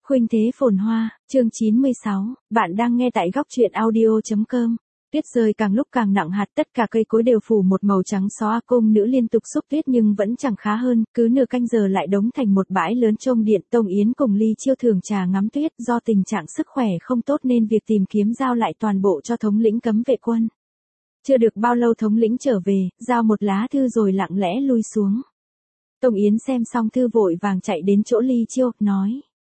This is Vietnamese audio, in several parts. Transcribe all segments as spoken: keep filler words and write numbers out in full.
Khuynh thế phồn hoa, chương chín mươi sáu, bạn đang nghe tại góc truyện audio.com. Tuyết rơi càng lúc càng nặng hạt, tất cả cây cối đều phủ một màu trắng xóa, cung nữ liên tục xúc tuyết nhưng vẫn chẳng khá hơn, cứ nửa canh giờ lại đống thành một bãi lớn trông điện. Tông Yến cùng Ly Chiêu thường trà ngắm tuyết, do tình trạng sức khỏe không tốt nên việc tìm kiếm giao lại toàn bộ cho thống lĩnh cấm vệ quân. Chưa được bao lâu thống lĩnh trở về, giao một lá thư rồi lặng lẽ lui xuống. Tông Yến xem xong thư vội vàng chạy đến chỗ Ly Chiêu, nói.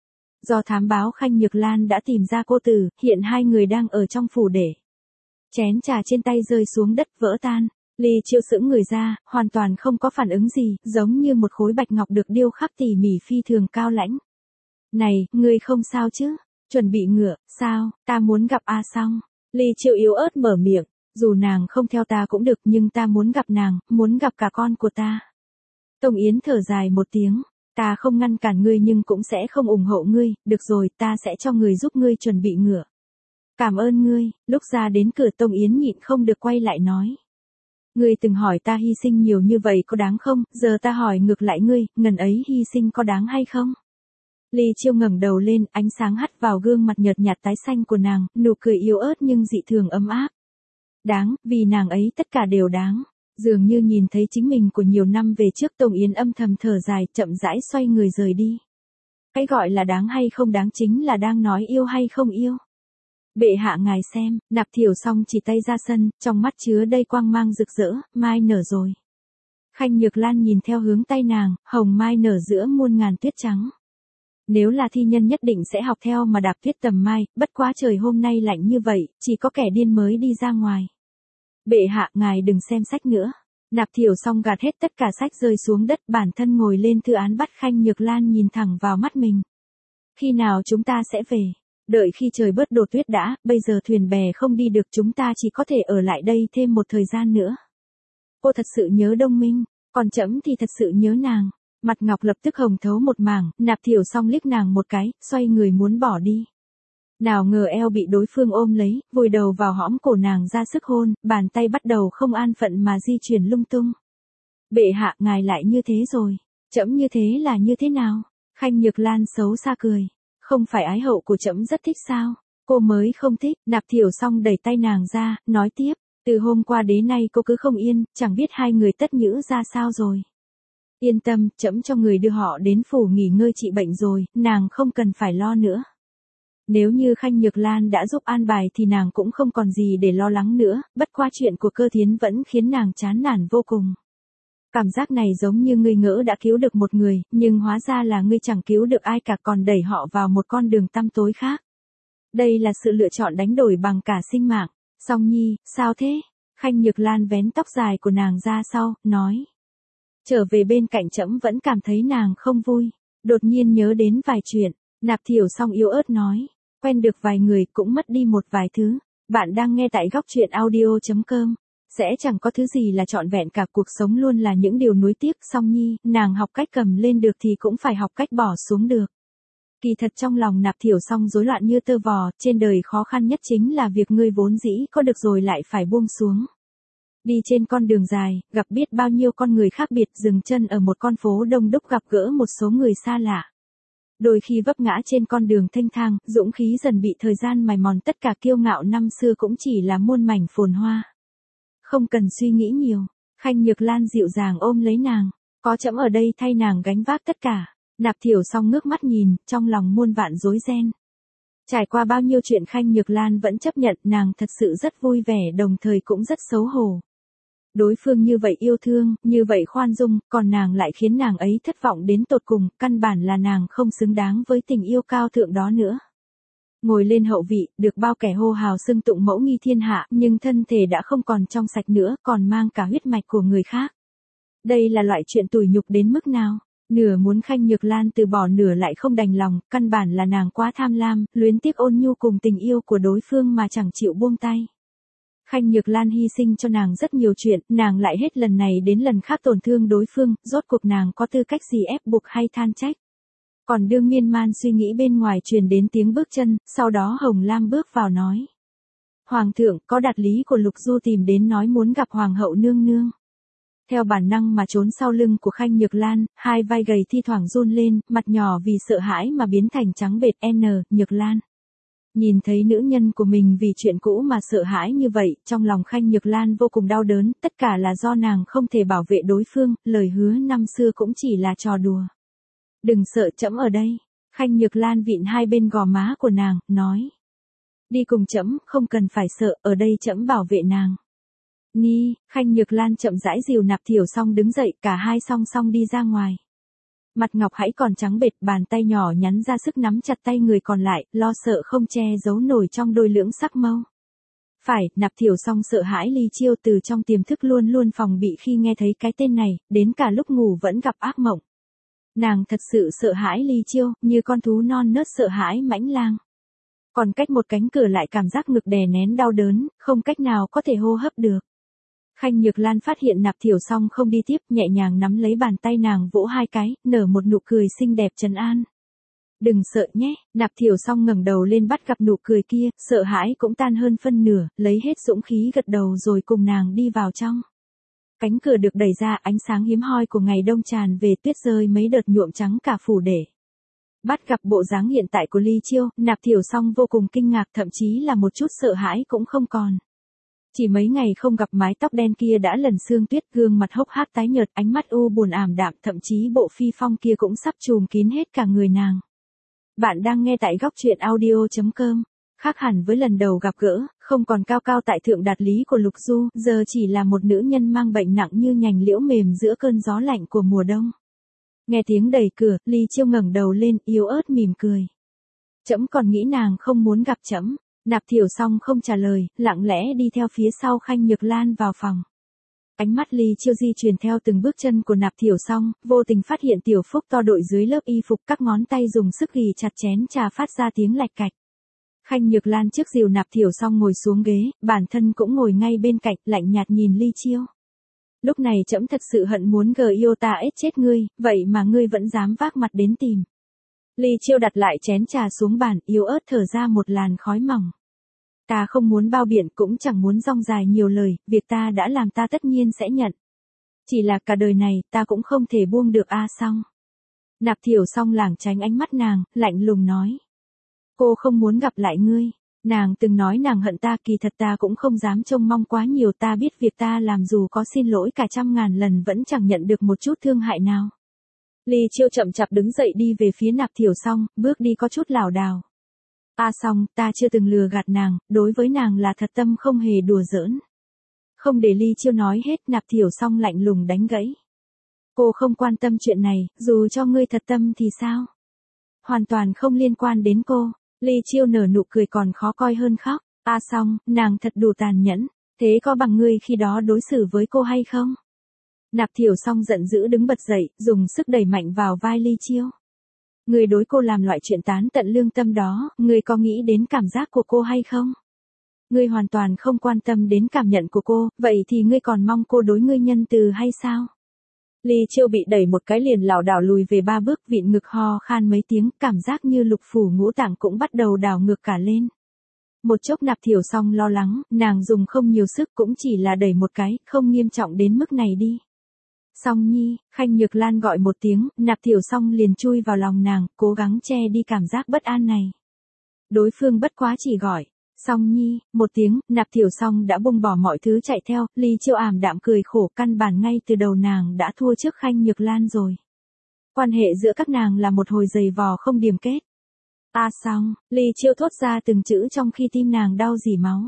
Do thám báo Khanh Nhược Lan đã tìm ra cô tử, hiện hai người đang ở trong phủ để. Chén trà trên tay rơi xuống đất vỡ tan. Ly Chiêu sững người ra, hoàn toàn không có phản ứng gì, giống như một khối bạch ngọc được điêu khắc tỉ mỉ phi thường cao lãnh. Này, ngươi không sao chứ? Chuẩn bị ngựa, sao? Ta muốn gặp A Song. Ly Chiêu yếu ớt mở miệng, dù nàng không theo ta cũng được nhưng ta muốn gặp nàng, muốn gặp cả con của ta. Tông Yến thở dài một tiếng. Ta không ngăn cản ngươi nhưng cũng sẽ không ủng hộ ngươi, được rồi, ta sẽ cho người giúp ngươi chuẩn bị ngựa. Cảm ơn ngươi. Lúc ra đến cửa Tông Yến nhịn không được quay lại nói. Ngươi từng hỏi ta hy sinh nhiều như vậy có đáng không, giờ ta hỏi ngược lại ngươi, ngần ấy hy sinh có đáng hay không? Ly Chiêu ngẩng đầu lên, ánh sáng hắt vào gương mặt nhợt nhạt tái xanh của nàng, nụ cười yếu ớt nhưng dị thường ấm áp. Đáng, vì nàng ấy tất cả đều đáng. Dường như nhìn thấy chính mình của nhiều năm về trước, Tông Yến âm thầm thở dài, chậm rãi xoay người rời đi. Cái gọi là đáng hay không đáng chính là đang nói yêu hay không yêu. Bệ hạ ngài xem, Nạp Thiểu Song chỉ tay ra sân, trong mắt chứa đầy quang mang rực rỡ, mai nở rồi. Khanh Nhược Lan nhìn theo hướng tay nàng, hồng mai nở giữa muôn ngàn tuyết trắng. Nếu là thi nhân nhất định sẽ học theo mà đạp tuyết tầm mai, bất quá trời hôm nay lạnh như vậy, chỉ có kẻ điên mới đi ra ngoài. Bệ hạ ngài đừng xem sách nữa. Nạp Thiểu Song gạt hết tất cả sách rơi xuống đất, bản thân ngồi lên thư án bắt Khanh Nhược Lan nhìn thẳng vào mắt mình. Khi nào chúng ta sẽ về? Đợi khi trời bớt đổ tuyết đã, bây giờ thuyền bè không đi được, chúng ta chỉ có thể ở lại đây thêm một thời gian nữa. Cô thật sự nhớ Đông Minh, còn trẫm thì thật sự nhớ nàng. Mặt Ngọc lập tức hồng thấu một mảng, Nạp Thiểu Song liếc nàng một cái, xoay người muốn bỏ đi. Nào ngờ eo bị đối phương ôm lấy, vùi đầu vào hõm cổ nàng ra sức hôn, bàn tay bắt đầu không an phận mà di chuyển lung tung. Bệ hạ ngài lại như thế rồi, trẫm như thế là như thế nào? Khanh Nhược Lan xấu xa cười. Không phải ái hậu của trẫm rất thích sao? Cô mới không thích. Nạp Thiểu Song đẩy tay nàng ra, nói tiếp, từ hôm qua đến nay cô cứ không yên, chẳng biết hai người tất nhữ ra sao rồi. Yên tâm, trẫm cho người đưa họ đến phủ nghỉ ngơi trị bệnh rồi, nàng không cần phải lo nữa. Nếu như Khanh Nhược Lan đã giúp an bài thì nàng cũng không còn gì để lo lắng nữa, bất qua chuyện của Cơ Thiến vẫn khiến nàng chán nản vô cùng. Cảm giác này giống như ngươi ngỡ đã cứu được một người, nhưng hóa ra là ngươi chẳng cứu được ai cả, còn đẩy họ vào một con đường tăm tối khác. Đây là sự lựa chọn đánh đổi bằng cả sinh mạng. Song Nhi, sao thế? Khanh Nhược Lan vén tóc dài của nàng ra sau, nói. Trở về bên cạnh trẫm vẫn cảm thấy nàng không vui. Đột nhiên nhớ đến vài chuyện, Nạp Thiểu Song yếu ớt nói. Quen được vài người cũng mất đi một vài thứ. Bạn đang nghe tại góc truyện audio.com. Sẽ chẳng có thứ gì là trọn vẹn cả, cuộc sống luôn là những điều nuối tiếc. Song Nhi, nàng học cách cầm lên được thì cũng phải học cách bỏ xuống được. Kỳ thật trong lòng Nạp Thiểu Song rối loạn như tơ vò, trên đời khó khăn nhất chính là việc ngươi vốn dĩ có được rồi lại phải buông xuống. Đi trên con đường dài, gặp biết bao nhiêu con người khác biệt, dừng chân ở một con phố đông đúc gặp gỡ một số người xa lạ. Đôi khi vấp ngã trên con đường thênh thang, dũng khí dần bị thời gian mài mòn, tất cả kiêu ngạo năm xưa cũng chỉ là muôn mảnh phồn hoa. Không cần suy nghĩ nhiều. Khanh Nhược Lan dịu dàng ôm lấy nàng. Có trẫm ở đây thay nàng gánh vác tất cả. Nạp Thiểu Song ngước mắt nhìn, trong lòng muôn vạn rối ren. Trải qua bao nhiêu chuyện Khanh Nhược Lan vẫn chấp nhận, nàng thật sự rất vui vẻ đồng thời cũng rất xấu hổ. Đối phương như vậy yêu thương, như vậy khoan dung, còn nàng lại khiến nàng ấy thất vọng đến tột cùng, căn bản là nàng không xứng đáng với tình yêu cao thượng đó nữa. Ngồi lên hậu vị, được bao kẻ hô hào xưng tụng mẫu nghi thiên hạ, nhưng thân thể đã không còn trong sạch nữa, còn mang cả huyết mạch của người khác. Đây là loại chuyện tủi nhục đến mức nào? Nửa muốn Khanh Nhược Lan từ bỏ, nửa lại không đành lòng, căn bản là nàng quá tham lam, luyến tiếc ôn nhu cùng tình yêu của đối phương mà chẳng chịu buông tay. Khanh Nhược Lan hy sinh cho nàng rất nhiều chuyện, nàng lại hết lần này đến lần khác tổn thương đối phương, rốt cuộc nàng có tư cách gì ép buộc hay than trách. Còn đương miên man suy nghĩ bên ngoài truyền đến tiếng bước chân, sau đó Hồng Lam bước vào nói. Hoàng thượng, có đạt lý của Lục Du tìm đến nói muốn gặp Hoàng hậu nương nương. Theo bản năng mà trốn sau lưng của Khanh Nhược Lan, hai vai gầy thi thoảng run lên, mặt nhỏ vì sợ hãi mà biến thành trắng bệch. N. Nhược Lan. Nhìn thấy nữ nhân của mình vì chuyện cũ mà sợ hãi như vậy, trong lòng Khanh Nhược Lan vô cùng đau đớn, tất cả là do nàng không thể bảo vệ đối phương, lời hứa năm xưa cũng chỉ là trò đùa. Đừng sợ, trẫm ở đây. Khanh Nhược Lan vịn hai bên gò má của nàng, nói. Đi cùng trẫm, không cần phải sợ, ở đây trẫm bảo vệ nàng. Ni, Khanh Nhược Lan chậm rãi dìu Nạp Thiểu Song đứng dậy, cả hai song song đi ra ngoài. Mặt ngọc hãy còn trắng bệch, bàn tay nhỏ nhắn ra sức nắm chặt tay người còn lại, lo sợ không che giấu nổi trong đôi lưỡng sắc mâu. Phải, Nạp Thiểu Song sợ hãi Ly Chiêu từ trong tiềm thức luôn luôn phòng bị khi nghe thấy cái tên này, đến cả lúc ngủ vẫn gặp ác mộng. Nàng thật sự sợ hãi Ly Chiêu, như con thú non nớt sợ hãi mãnh lang. Còn cách một cánh cửa lại cảm giác ngực đè nén đau đớn, không cách nào có thể hô hấp được. Khanh Nhược Lan phát hiện Nạp Thiểu Song không đi tiếp, nhẹ nhàng nắm lấy bàn tay nàng vỗ hai cái, nở một nụ cười xinh đẹp trấn an. Đừng sợ nhé, Nạp Thiểu Song ngẩng đầu lên bắt gặp nụ cười kia, sợ hãi cũng tan hơn phân nửa, lấy hết dũng khí gật đầu rồi cùng nàng đi vào trong. Cánh cửa được đẩy ra, ánh sáng hiếm hoi của ngày đông tràn về, tuyết rơi mấy đợt nhuộm trắng cả phủ để. Bắt gặp bộ dáng hiện tại của Ly Chiêu, Nạp Thiểu Song vô cùng kinh ngạc, thậm chí là một chút sợ hãi cũng không còn. Chỉ mấy ngày không gặp, mái tóc đen kia đã lẩn sương tuyết, gương mặt hốc hác tái nhợt, ánh mắt u buồn ảm đạm, thậm chí bộ phi phong kia cũng sắp trùm kín hết cả người nàng. Bạn đang nghe tại góc truyện audio chấm com. Khác hẳn với lần đầu gặp gỡ, không còn cao cao tại thượng đạt lý của Lục Du, giờ chỉ là một nữ nhân mang bệnh nặng như nhành liễu mềm giữa cơn gió lạnh của mùa đông. Nghe tiếng đẩy cửa, Ly Chiêu ngẩng đầu lên, yếu ớt mỉm cười. Trẫm còn nghĩ nàng không muốn gặp trẫm. Nạp Thiểu Song không trả lời, lặng lẽ đi theo phía sau Khanh Nhược Lan vào phòng. Ánh mắt Ly Chiêu di chuyển theo từng bước chân của Nạp Thiểu Song, vô tình phát hiện tiểu phúc to đội dưới lớp y phục, các ngón tay dùng sức ghì chặt chén trà phát ra tiếng lạch cạch. Khanh Nhược Lan trước dìu Nạp Thiểu Song ngồi xuống ghế, bản thân cũng ngồi ngay bên cạnh, lạnh nhạt nhìn Ly Chiêu. Lúc này trẫm thật sự hận muốn gờ yêu ta ết chết ngươi, vậy mà ngươi vẫn dám vác mặt đến tìm. Ly Chiêu đặt lại chén trà xuống bàn, yếu ớt thở ra một làn khói mỏng. Ta không muốn bao biện, cũng chẳng muốn rong dài nhiều lời, việc ta đã làm ta tất nhiên sẽ nhận. Chỉ là cả đời này, ta cũng không thể buông được a Song. Nạp Thiểu Song lảng tránh ánh mắt nàng, lạnh lùng nói. Cô không muốn gặp lại ngươi. Nàng từng nói nàng hận ta, kỳ thật ta cũng không dám trông mong quá nhiều, ta biết việc ta làm dù có xin lỗi cả trăm ngàn lần vẫn chẳng nhận được một chút thương hại nào. Ly Chiêu chậm chạp đứng dậy đi về phía Nạp Thiểu Song, bước đi có chút lảo đảo. A Song, ta chưa từng lừa gạt nàng, đối với nàng là thật tâm không hề đùa giỡn. Không để Ly Chiêu nói hết, Nạp Thiểu Song lạnh lùng đánh gãy. Cô không quan tâm chuyện này, dù cho ngươi thật tâm thì sao? Hoàn toàn không liên quan đến cô. Ly Chiêu nở nụ cười còn khó coi hơn khóc. A Song, nàng thật đủ tàn nhẫn, thế có bằng ngươi khi đó đối xử với cô hay không? Nạp Thiểu Song giận dữ đứng bật dậy, dùng sức đẩy mạnh vào vai Ly Chiêu. Ngươi đối cô làm loại chuyện tán tận lương tâm đó, ngươi có nghĩ đến cảm giác của cô hay không? Ngươi hoàn toàn không quan tâm đến cảm nhận của cô, vậy thì ngươi còn mong cô đối ngươi nhân từ hay sao? Ly Chiêu bị đẩy một cái liền lảo đảo lùi về ba bước, vịn ngực ho khan mấy tiếng, cảm giác như lục phủ ngũ tạng cũng bắt đầu đảo ngược cả lên. Một chốc Nạp Thiểu Song lo lắng, nàng dùng không nhiều sức, cũng chỉ là đẩy một cái, không nghiêm trọng đến mức này đi. Song Nhi, Khanh Nhược Lan gọi một tiếng, Nạp Thiểu Song liền chui vào lòng nàng, cố gắng che đi cảm giác bất an này. Đối phương bất quá chỉ gọi, Song Nhi, một tiếng, Nạp Thiểu Song đã buông bỏ mọi thứ chạy theo, Ly Chiêu ảm đạm cười khổ, căn bản ngay từ đầu nàng đã thua trước Khanh Nhược Lan rồi. Quan hệ giữa các nàng là một hồi giày vò không điềm kết. A Song, Ly Chiêu thốt ra từng chữ trong khi tim nàng đau rỉ máu.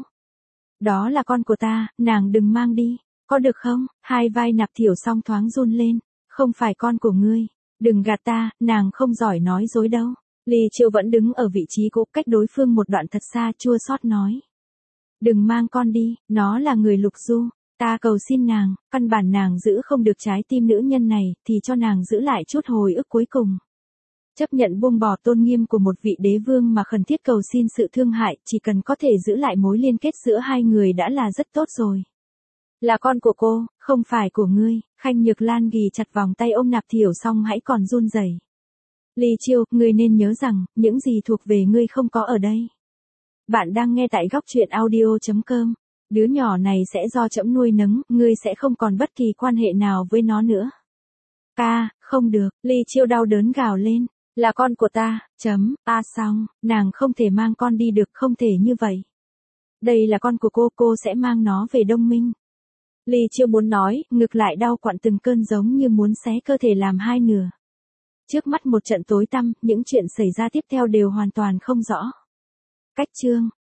Đó là con của ta, nàng đừng mang đi. Có được không? Hai vai Nạp Thiểu Song thoáng run lên. Không phải con của ngươi. Đừng gạt ta, nàng không giỏi nói dối đâu. Ly Chiêu vẫn đứng ở vị trí cũ, cách đối phương một đoạn thật xa, chua xót nói. Đừng mang con đi, nó là người Lục Du. Ta cầu xin nàng, căn bản nàng giữ không được trái tim nữ nhân này, thì cho nàng giữ lại chút hồi ức cuối cùng. Chấp nhận buông bỏ tôn nghiêm của một vị đế vương mà khẩn thiết cầu xin sự thương hại, chỉ cần có thể giữ lại mối liên kết giữa hai người đã là rất tốt rồi. Là con của cô, không phải của ngươi. Khanh Nhược Lan ghì chặt vòng tay ôm Nạp Thiểu Song hãy còn run rẩy. Ly Chiêu, ngươi nên nhớ rằng, những gì thuộc về ngươi không có ở đây. Bạn đang nghe tại góc truyện audio chấm com. Đứa nhỏ này sẽ do trẫm nuôi nấng, ngươi sẽ không còn bất kỳ quan hệ nào với nó nữa. Ca, không được, Ly Chiêu đau đớn gào lên. Là con của ta, chấm, a xong, nàng không thể mang con đi được, không thể như vậy. Đây là con của cô, cô sẽ mang nó về Đông Minh. Ly Chiêu muốn nói, ngực lại đau quặn từng cơn giống như muốn xé cơ thể làm hai nửa. Trước mắt một trận tối tăm, những chuyện xảy ra tiếp theo đều hoàn toàn không rõ. Cách chương